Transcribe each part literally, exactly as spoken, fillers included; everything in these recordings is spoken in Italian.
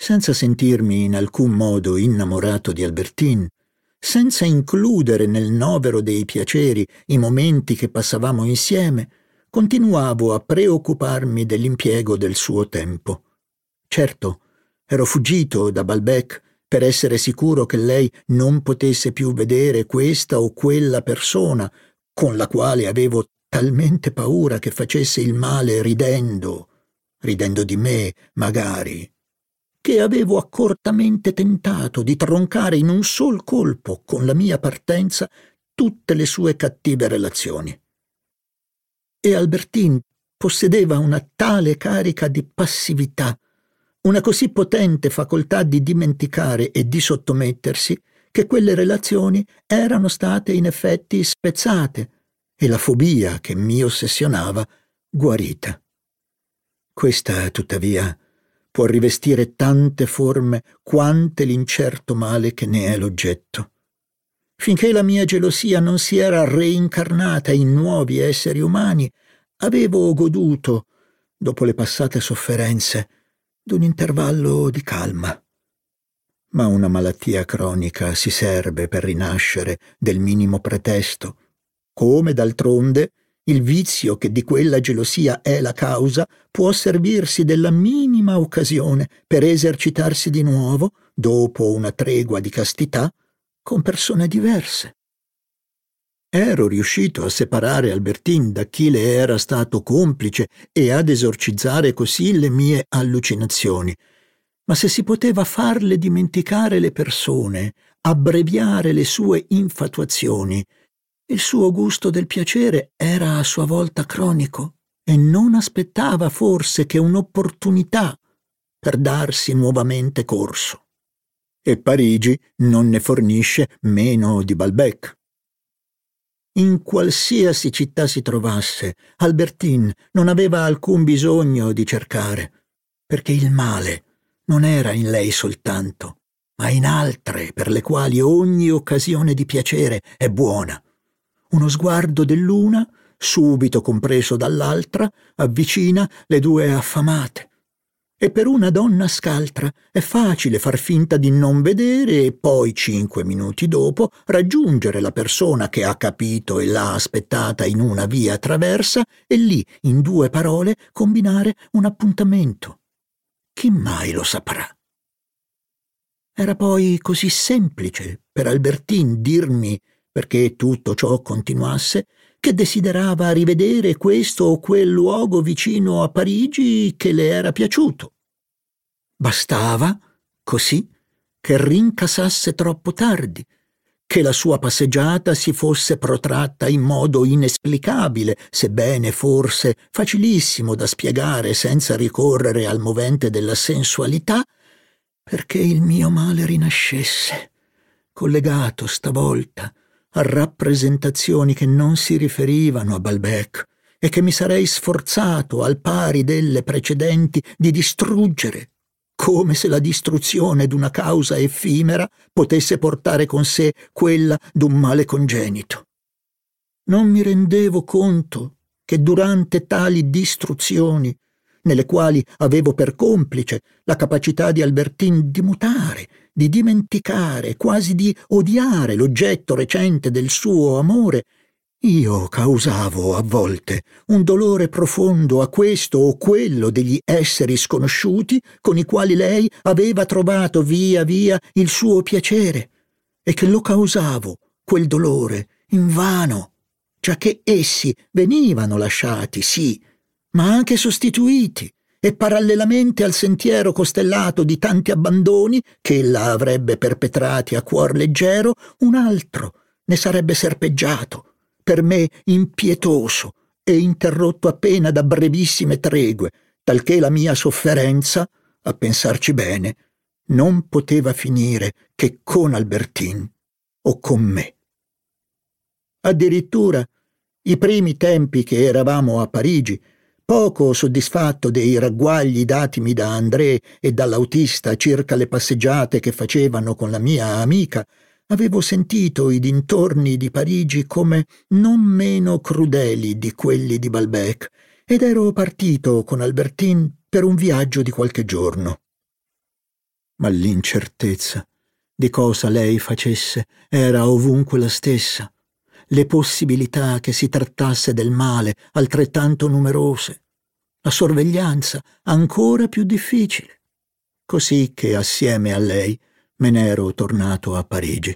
senza sentirmi in alcun modo innamorato di Albertine, senza includere nel novero dei piaceri i momenti che passavamo insieme, continuavo a preoccuparmi dell'impiego del suo tempo. Certo, ero fuggito da Balbec per essere sicuro che lei non potesse più vedere questa o quella persona con la quale avevo talmente paura che facesse il male ridendo, ridendo di me, magari, che avevo accortamente tentato di troncare in un sol colpo, con la mia partenza, tutte le sue cattive relazioni. E Albertine possedeva una tale carica di passività, una così potente facoltà di dimenticare e di sottomettersi, che quelle relazioni erano state in effetti spezzate e la fobia che mi ossessionava guarita. Questa, tuttavia, può rivestire tante forme quante l'incerto male che ne è l'oggetto. Finché la mia gelosia non si era reincarnata in nuovi esseri umani, avevo goduto, dopo le passate sofferenze, d'un intervallo di calma. Ma una malattia cronica si serve per rinascere del minimo pretesto, come d'altronde il vizio che di quella gelosia è la causa può servirsi della minima occasione per esercitarsi di nuovo, dopo una tregua di castità, con persone diverse. Ero riuscito a separare Albertine da chi le era stato complice e ad esorcizzare così le mie allucinazioni. Ma se si poteva farle dimenticare le persone, abbreviare le sue infatuazioni, il suo gusto del piacere era a sua volta cronico e non aspettava forse che un'opportunità per darsi nuovamente corso. E Parigi non ne fornisce meno di Balbec. In qualsiasi città si trovasse, Albertine non aveva alcun bisogno di cercare, perché il male non era in lei soltanto, ma in altre per le quali ogni occasione di piacere è buona. Uno sguardo dell'una, subito compreso dall'altra, avvicina le due affamate. E per una donna scaltra è facile far finta di non vedere e poi, cinque minuti dopo, raggiungere la persona che ha capito e l'ha aspettata in una via traversa e lì, in due parole, combinare un appuntamento. Chi mai lo saprà? Era poi così semplice per Albertine dirmi, perché tutto ciò continuasse, che desiderava rivedere questo o quel luogo vicino a Parigi che le era piaciuto. Bastava, così, che rincassasse troppo tardi, che la sua passeggiata si fosse protratta in modo inesplicabile, sebbene forse facilissimo da spiegare senza ricorrere al movente della sensualità, perché il mio male rinascesse, collegato stavolta a rappresentazioni che non si riferivano a Balbec e che mi sarei sforzato, al pari delle precedenti, di distruggere, come se la distruzione d'una causa effimera potesse portare con sé quella d'un male congenito. Non mi rendevo conto che durante tali distruzioni, nelle quali avevo per complice la capacità di Albertine di mutare, di dimenticare, quasi di odiare l'oggetto recente del suo amore, io causavo a volte un dolore profondo a questo o quello degli esseri sconosciuti con i quali lei aveva trovato via via il suo piacere, e che lo causavo, quel dolore, invano, giacché essi venivano lasciati, sì, ma anche sostituiti, e parallelamente al sentiero costellato di tanti abbandoni che ella avrebbe perpetrati a cuor leggero, un altro ne sarebbe serpeggiato, per me impietoso e interrotto appena da brevissime tregue, talché la mia sofferenza, a pensarci bene, non poteva finire che con Albertine o con me. Addirittura, i primi tempi che eravamo a Parigi, poco soddisfatto dei ragguagli datimi da André e dall'autista circa le passeggiate che facevano con la mia amica, avevo sentito i dintorni di Parigi come non meno crudeli di quelli di Balbec ed ero partito con Albertine per un viaggio di qualche giorno. ma l'incertezza di cosa lei facesse era ovunque la stessa, le possibilità che si trattasse del male altrettanto numerose, la sorveglianza ancora più difficile, così che assieme a lei me n'ero tornato a Parigi.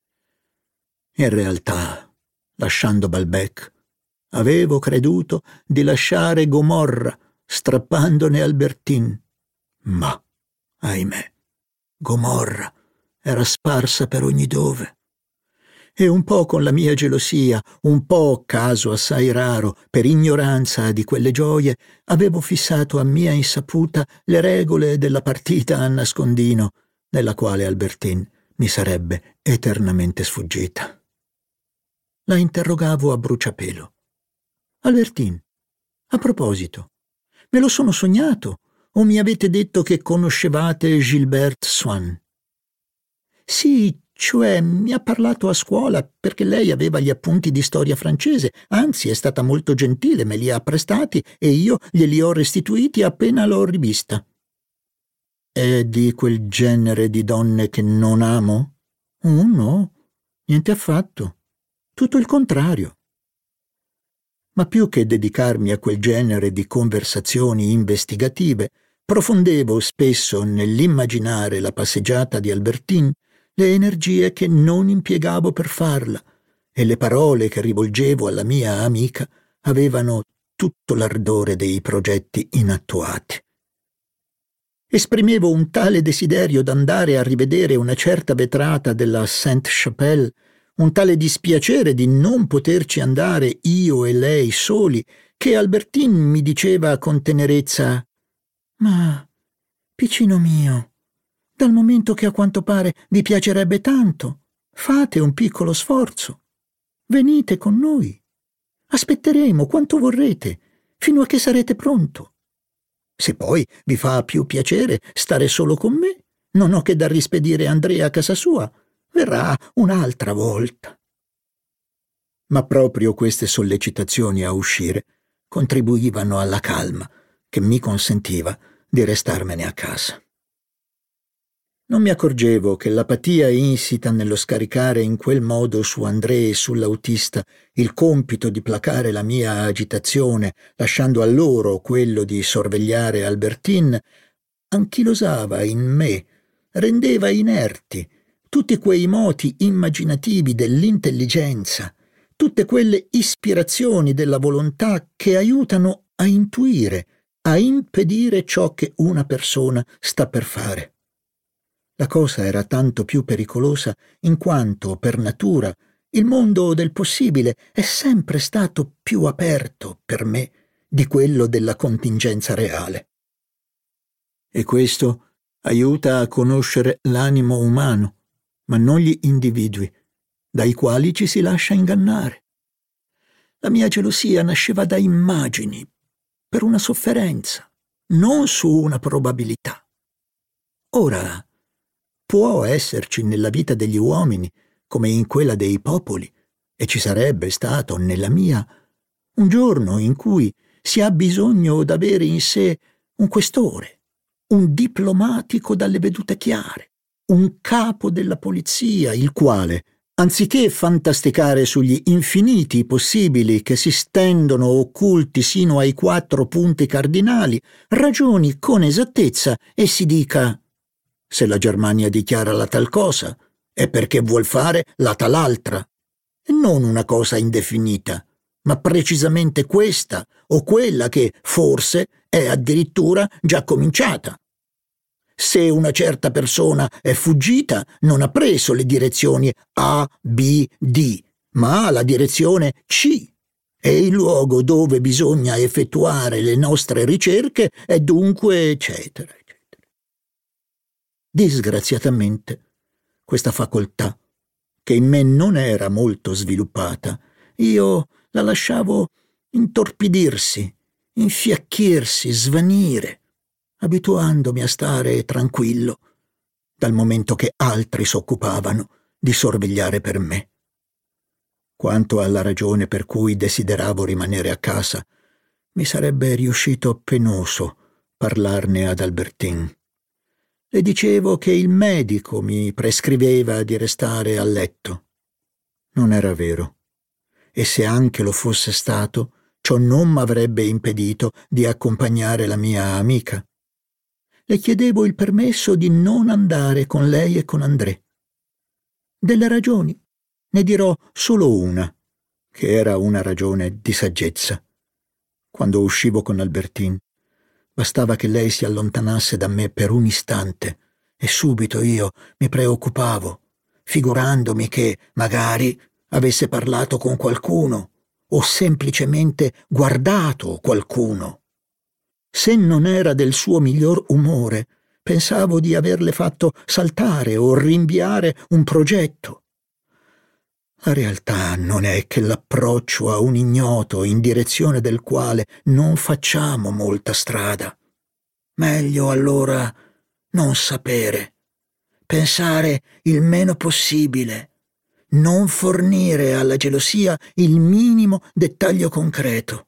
In realtà, lasciando Balbec, avevo creduto di lasciare Gomorra strappandone Albertine, ma, ahimè, Gomorra era sparsa per ogni dove. E un po' con la mia gelosia, un po', caso assai raro, per ignoranza di quelle gioie, avevo fissato a mia insaputa le regole della partita a nascondino, nella quale Albertine mi sarebbe eternamente sfuggita. La interrogavo a bruciapelo. «Albertine, a proposito, me lo sono sognato o mi avete detto che conoscevate Gilberte Swann?» «Sì, cioè mi ha parlato a scuola perché lei aveva gli appunti di storia francese, anzi è stata molto gentile, me li ha prestati e io glieli ho restituiti appena l'ho rivista». «È di quel genere di donne che non amo?» «Oh no, niente affatto, tutto il contrario». Ma più che dedicarmi a quel genere di conversazioni investigative, profondevo spesso nell'immaginare la passeggiata di Albertine le energie che non impiegavo per farla, e le parole che rivolgevo alla mia amica avevano tutto l'ardore dei progetti inattuati. Esprimevo un tale desiderio d'andare a rivedere una certa vetrata della Sainte-Chapelle, un tale dispiacere di non poterci andare io e lei soli, che Albertine mi diceva con tenerezza: «Ma, piccino mio, dal momento che a quanto pare vi piacerebbe tanto, fate un piccolo sforzo. Venite con noi. Aspetteremo quanto vorrete, fino a che sarete pronto. Se poi vi fa più piacere stare solo con me, non ho che da rispedire Andrea a casa sua. Verrà un'altra volta». Ma proprio queste sollecitazioni a uscire contribuivano alla calma che mi consentiva di restarmene a casa. Non mi accorgevo che l'apatia insita nello scaricare in quel modo su André e sull'autista il compito di placare la mia agitazione, lasciando a loro quello di sorvegliare Albertine, anchilosava in me, rendeva inerti tutti quei moti immaginativi dell'intelligenza, tutte quelle ispirazioni della volontà che aiutano a intuire, a impedire ciò che una persona sta per fare. La cosa era tanto più pericolosa in quanto, per natura, il mondo del possibile è sempre stato più aperto per me di quello della contingenza reale. E questo aiuta a conoscere l'animo umano, ma non gli individui, dai quali ci si lascia ingannare. La mia gelosia nasceva da immagini, per una sofferenza, non su una probabilità. Ora, può esserci nella vita degli uomini, come in quella dei popoli, e ci sarebbe stato nella mia, un giorno in cui si ha bisogno d'avere in sé un questore, un diplomatico dalle vedute chiare, un capo della polizia, il quale, anziché fantasticare sugli infiniti possibili che si stendono occulti sino ai quattro punti cardinali, ragioni con esattezza e si dica: se la Germania dichiara la tal cosa è perché vuol fare la tal'altra, e non una cosa indefinita, ma precisamente questa o quella che, forse, è addirittura già cominciata. Se una certa persona è fuggita, non ha preso le direzioni A, B, D, ma la direzione C, e il luogo dove bisogna effettuare le nostre ricerche è dunque eccetera, eccetera. Disgraziatamente, questa facoltà, che in me non era molto sviluppata, io la lasciavo intorpidirsi, infiacchirsi, svanire, abituandomi a stare tranquillo, dal momento che altri s'occupavano di sorvegliare per me. Quanto alla ragione per cui desideravo rimanere a casa, mi sarebbe riuscito penoso parlarne ad Albertine. Le dicevo che il medico mi prescriveva di restare a letto. Non era vero, e se anche lo fosse stato, ciò non m'avrebbe impedito di accompagnare la mia amica. Le chiedevo il permesso di non andare con lei e con André. Delle ragioni ne dirò solo una, che era una ragione di saggezza. Quando uscivo con Albertine, bastava che lei si allontanasse da me per un istante e subito io mi preoccupavo, figurandomi che, magari, avesse parlato con qualcuno o semplicemente guardato qualcuno. Se non era del suo miglior umore, pensavo di averle fatto saltare o rinviare un progetto. La realtà non è che l'approccio a un ignoto in direzione del quale non facciamo molta strada. Meglio allora non sapere, pensare il meno possibile, non fornire alla gelosia il minimo dettaglio concreto.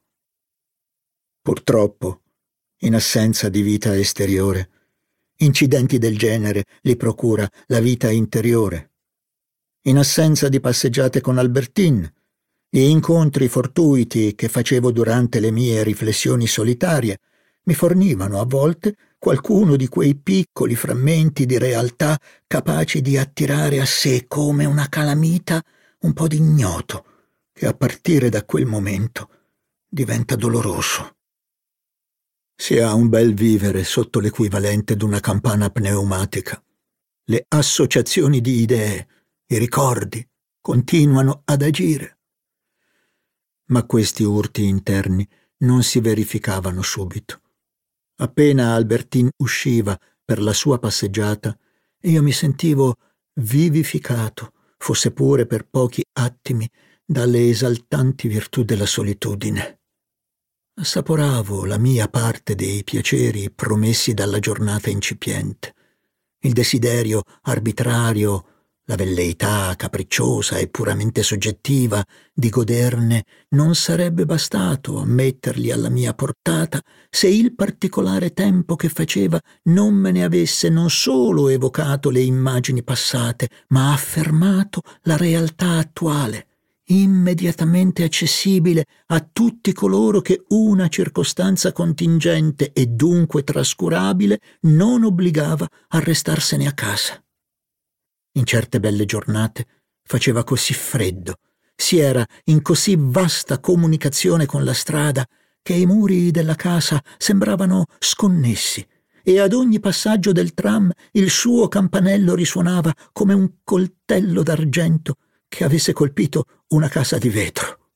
Purtroppo, in assenza di vita esteriore, incidenti del genere li procura la vita interiore. In assenza di passeggiate con Albertine, gli incontri fortuiti che facevo durante le mie riflessioni solitarie mi fornivano a volte qualcuno di quei piccoli frammenti di realtà capaci di attirare a sé come una calamita un po' di ignoto che a partire da quel momento diventa doloroso. Si ha un bel vivere sotto l'equivalente d'una campana pneumatica. Le associazioni di idee, i ricordi, continuano ad agire. Ma questi urti interni non si verificavano subito. Appena Albertine usciva per la sua passeggiata, io mi sentivo vivificato, fosse pure per pochi attimi, dalle esaltanti virtù della solitudine. Assaporavo la mia parte dei piaceri promessi dalla giornata incipiente. Il desiderio arbitrario, la velleità capricciosa e puramente soggettiva di goderne non sarebbe bastato a metterli alla mia portata se il particolare tempo che faceva non me ne avesse non solo evocato le immagini passate, ma affermato la realtà attuale, immediatamente accessibile a tutti coloro che una circostanza contingente e dunque trascurabile non obbligava a restarsene a casa. In certe belle giornate faceva così freddo, si era in così vasta comunicazione con la strada che i muri della casa sembravano sconnessi e ad ogni passaggio del tram il suo campanello risuonava come un coltello d'argento che avesse colpito una casa di vetro.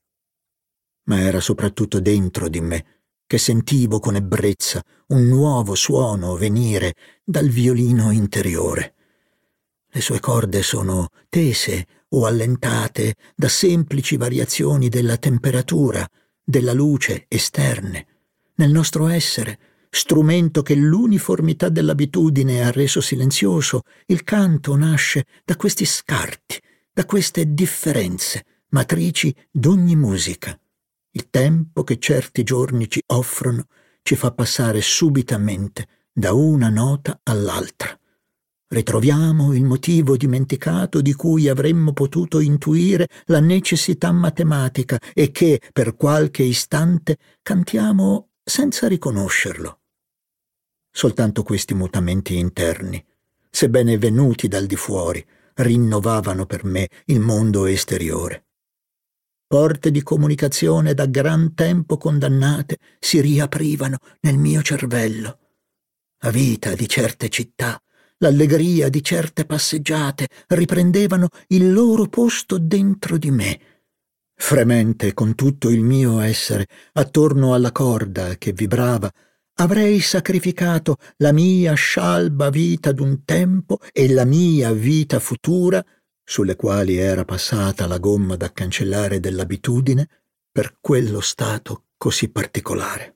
Ma era soprattutto dentro di me che sentivo con ebbrezza un nuovo suono venire dal violino interiore. Le sue corde sono tese o allentate da semplici variazioni della temperatura, della luce esterne. Nel nostro essere, strumento che l'uniformità dell'abitudine ha reso silenzioso, il canto nasce da questi scarti, da queste differenze, matrici d'ogni musica. Il tempo che certi giorni ci offrono ci fa passare subitamente da una nota all'altra. Ritroviamo il motivo dimenticato di cui avremmo potuto intuire la necessità matematica e che, per qualche istante, cantiamo senza riconoscerlo. Soltanto questi mutamenti interni, sebbene venuti dal di fuori, rinnovavano per me il mondo esteriore. Porte di comunicazione da gran tempo condannate si riaprivano nel mio cervello. La vita di certe città, l'allegria di certe passeggiate riprendevano il loro posto dentro di me. Fremente con tutto il mio essere, attorno alla corda che vibrava, avrei sacrificato la mia scialba vita d'un tempo e la mia vita futura, sulle quali era passata la gomma da cancellare dell'abitudine, per quello stato così particolare.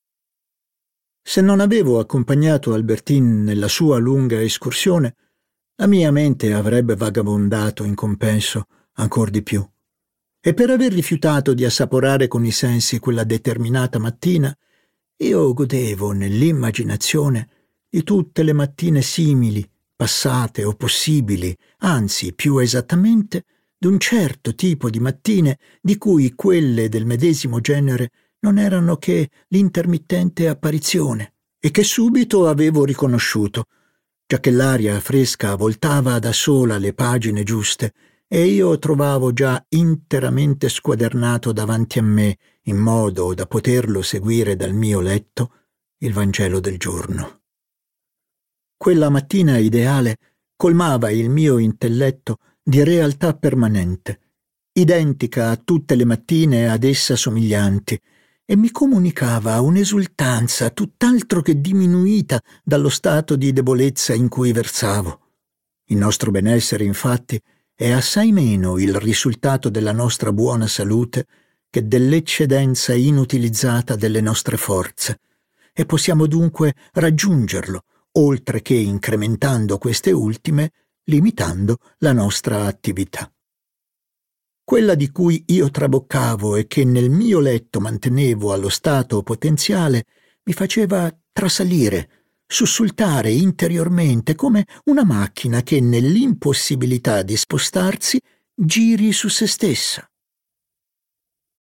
Se non avevo accompagnato Albertine nella sua lunga escursione, la mia mente avrebbe vagabondato in compenso ancor di più. E per aver rifiutato di assaporare con i sensi quella determinata mattina, io godevo nell'immaginazione di tutte le mattine simili, passate o possibili, anzi, più esattamente, d'un certo tipo di mattine di cui quelle del medesimo genere non erano che l'intermittente apparizione, e che subito avevo riconosciuto, giacché l'aria fresca voltava da sola le pagine giuste e io trovavo già interamente squadernato davanti a me, in modo da poterlo seguire dal mio letto, il Vangelo del giorno. Quella mattina ideale colmava il mio intelletto di realtà permanente, identica a tutte le mattine ad essa somiglianti, e mi comunicava un'esultanza tutt'altro che diminuita dallo stato di debolezza in cui versavo. Il nostro benessere, infatti, è assai meno il risultato della nostra buona salute che dell'eccedenza inutilizzata delle nostre forze, e possiamo dunque raggiungerlo, oltre che incrementando queste ultime, limitando la nostra attività. Quella di cui io traboccavo e che nel mio letto mantenevo allo stato potenziale mi faceva trasalire, sussultare interiormente come una macchina che nell'impossibilità di spostarsi giri su se stessa.